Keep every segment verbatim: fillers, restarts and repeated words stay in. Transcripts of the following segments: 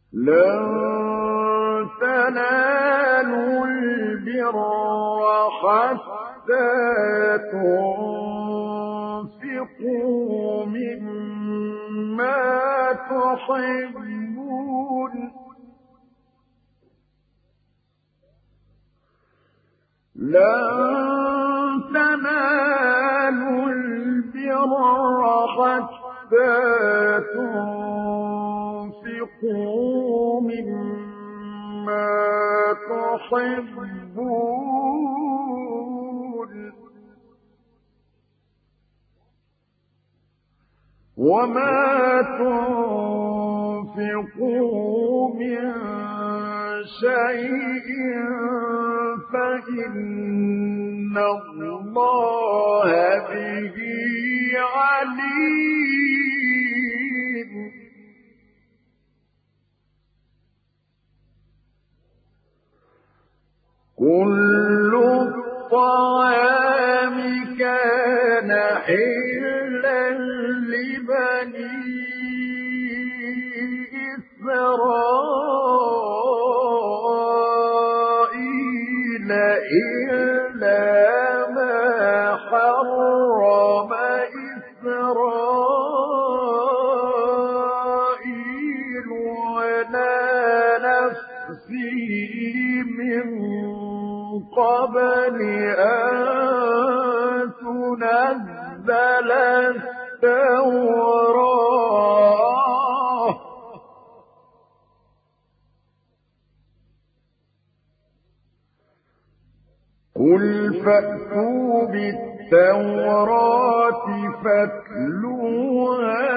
لن تنالوا البر حتى تنفقوا مما تحبون لن تنالوا البر حتى تنفقوا مما تحبون وما تنفقوا من شيء فإن الله به عليم كل الطعام كان حلا لبني إسرائيل إلا ما حرم إسرائيل على نفسه من قبل أن تنزل التوراة قل فأتوا بالتوراة فاتلوها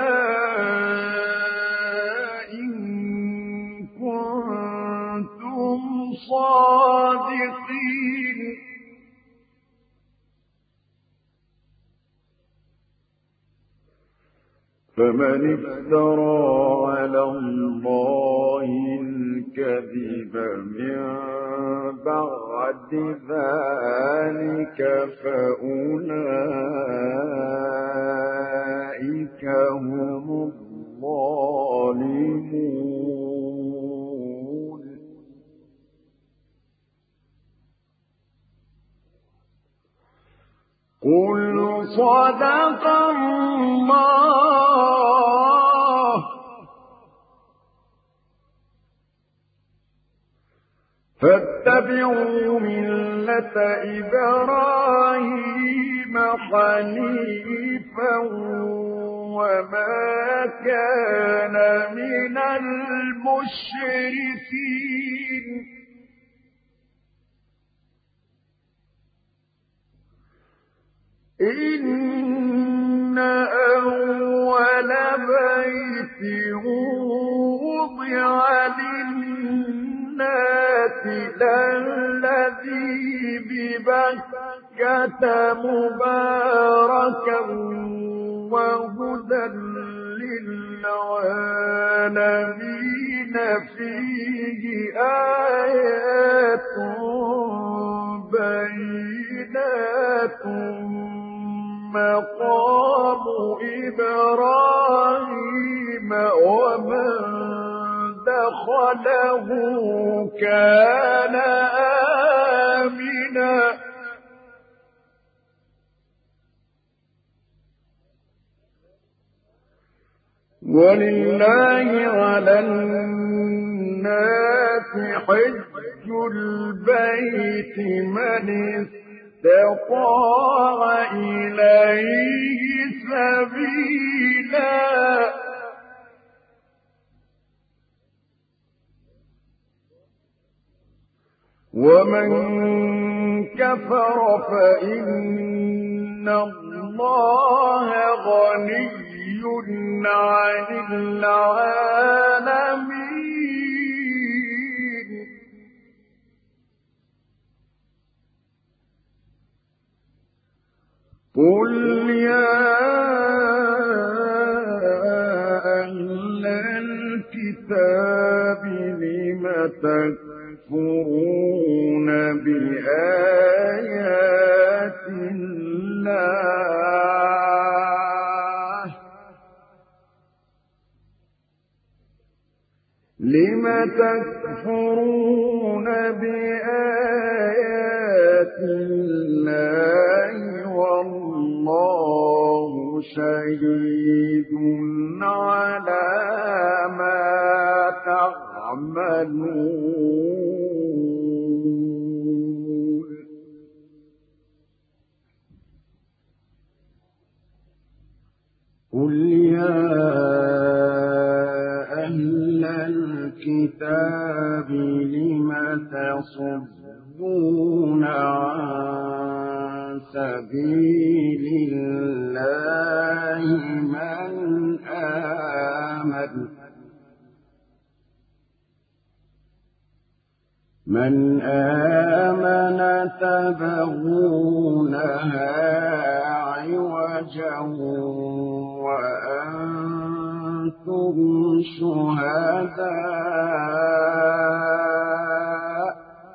إن كنتم صادقين فمن افترى على الله الكذب من بعد ذلك فأولئك هم الظالمون قل صدق الله فاتبعوا ملة إبراهيم حنيفا وما كان من المشركين إن أول بيت وضع للناس للذي ببكة مباركا وهدى للعالمين فيه آيات بينات مقام إبراهيم ومن دخله كان آمنا ولله على الناس حج البيت من استطاع إليه سبيلا ومن كفر فإن الله غني عن العالمين قل يا أهل الكتاب لم تكفرون بآيات الله لم تكفرون بآيات الله والله شهيد على ما تعملون قل يا أهل الكتاب لم تصدون عن سبيل الله من آمن من آمن تبغونها عوجا وأنتم شهداء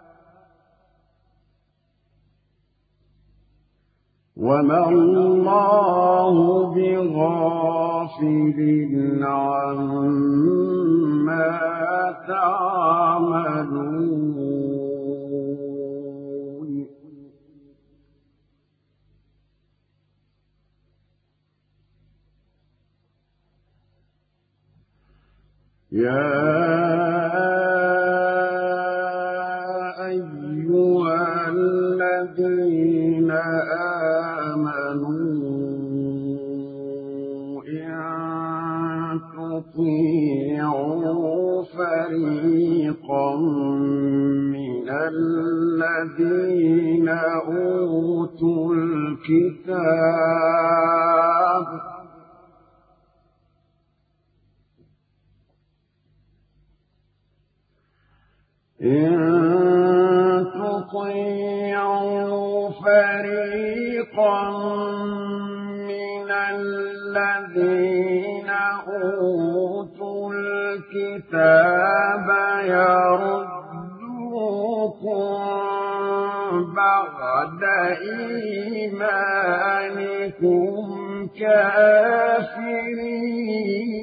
وما الله بغافل عما تعملون يا أيها الذين آمنوا إن تطيعوا فريقا من الذين أوتوا الكتاب إن تطيعوا فريقا من الذين أوتوا الكتاب يردوكم بعد إيمانكم كافرين